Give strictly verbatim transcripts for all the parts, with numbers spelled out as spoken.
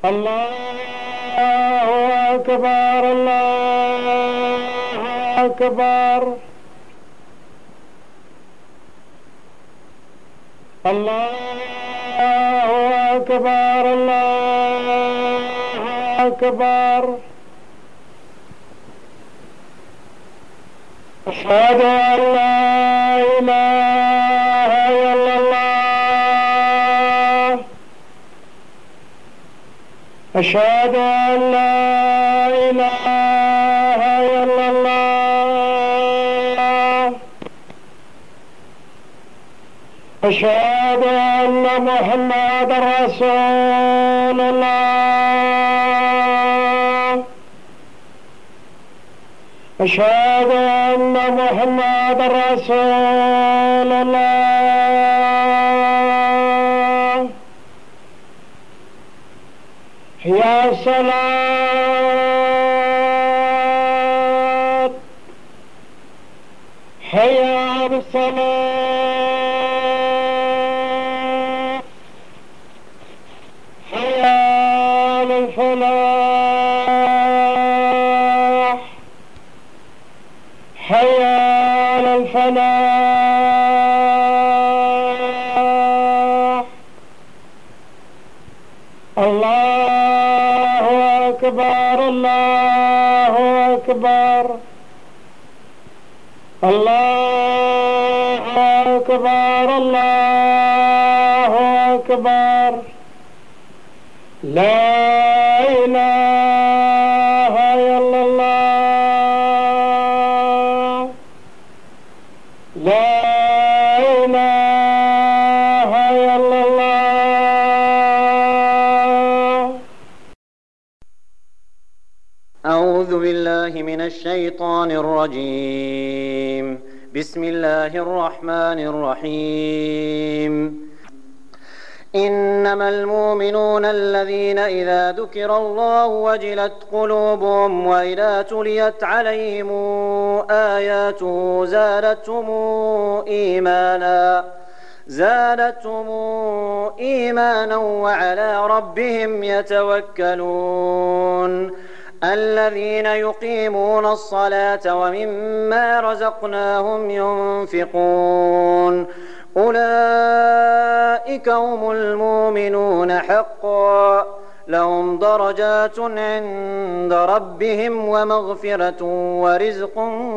الله أكبر الله أكبر الله أكبر الله أكبر. أشهد أن لا إله إلا الله. أشهد أن لا إله إلا الله. أشهد أن محمدا رسول الله. أشهد أن محمدا رسول الله. يا صلاة حيا بالصلاة حيا للفلاح حيا للفلاح. الله أكبر الله أكبر الله أكبر الله أكبر. لا إله إلا الله. لا إله إلا الله. أعوذ بالله من الشيطان الرجيم. بسم الله الرحمن الرحيم. إنما المؤمنون الذين إذا ذكر الله وجلت قلوبهم وإذا تليت عليهم آياته زادتهم إيمانا زادتهم إيمانا وعلى ربهم يتوكلون. الذين يقيمون الصلاة ومما رزقناهم ينفقون أولئك هم المؤمنون حقا لهم درجات عند ربهم ومغفرة ورزق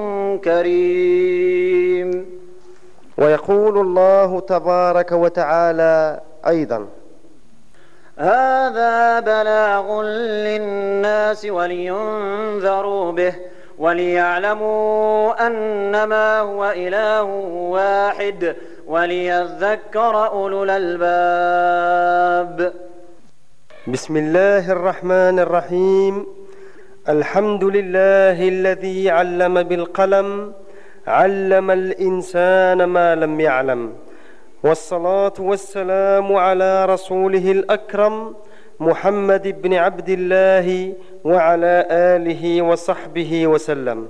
كريم. ويقول الله تبارك وتعالى أيضا: هذا بلاغ للناس ولينذروا به وليعلموا أنما هو إله واحد وليذكر أولو الألباب. بسم الله الرحمن الرحيم. الحمد لله الذي علم بالقلم علم الإنسان ما لم يعلم، والصلاة والسلام على رسوله الأكرم محمد بن عبد الله وعلى آله وصحبه وسلم.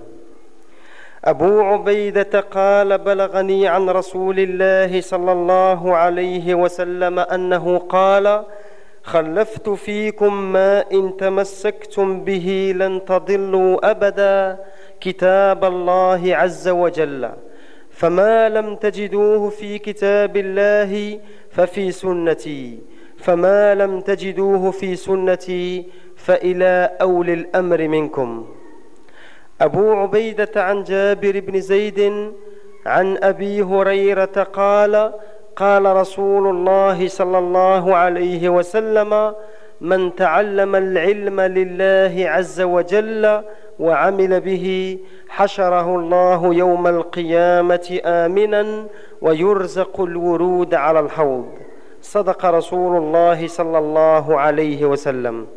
أبو عبيدة قال: بلغني عن رسول الله صلى الله عليه وسلم أنه قال: خلفت فيكم ما إن تمسكتم به لن تضلوا أبدا، كتاب الله عز وجل، فما لم تجدوه في كتاب الله ففي سنتي، فما لم تجدوه في سنتي فإلى أولي الأمر منكم. أبو عبيدة عن جابر بن زيد عن أبي هريرة قال: قال رسول الله صلى الله عليه وسلم: من تعلم العلم لله عز وجل وعمل به حشره الله يوم القيامة آمنا ويرزق الورود على الحوض. صدق رسول الله صلى الله عليه وسلم.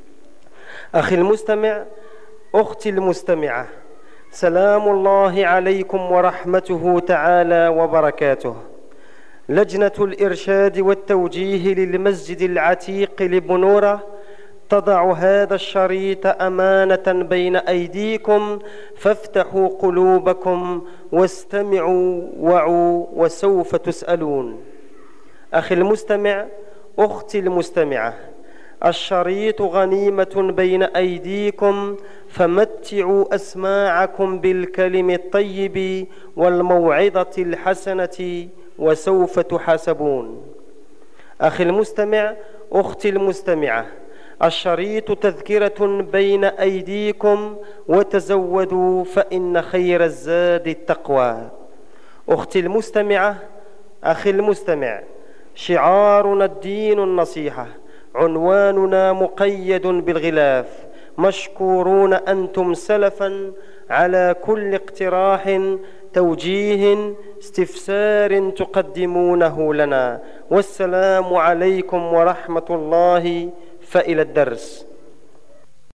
أخي المستمع، أختي المستمعة، سلام الله عليكم ورحمته تعالى وبركاته. لجنة الإرشاد والتوجيه للمسجد العتيق لبنورة تضع هذا الشريط أمانة بين أيديكم، فافتحوا قلوبكم واستمعوا وعوا وسوف تسألون. أخي المستمع، أختي المستمعة، الشريط غنيمة بين أيديكم فمتعوا أسماعكم بالكلم الطيب والموعظة الحسنة وسوف تحاسبون. أخي المستمع، أختي المستمعة، الشريط تذكرة بين أيديكم وتزودوا فإن خير الزاد التقوى. أختي المستمعة، أخي المستمع، شعارنا الدين النصيحة، عنواننا مقيد بالغلاف. مشكورون أنتم سلفا على كل اقتراح، توجيه، استفسار تقدمونه لنا. والسلام عليكم ورحمة الله. فإلى الدرس.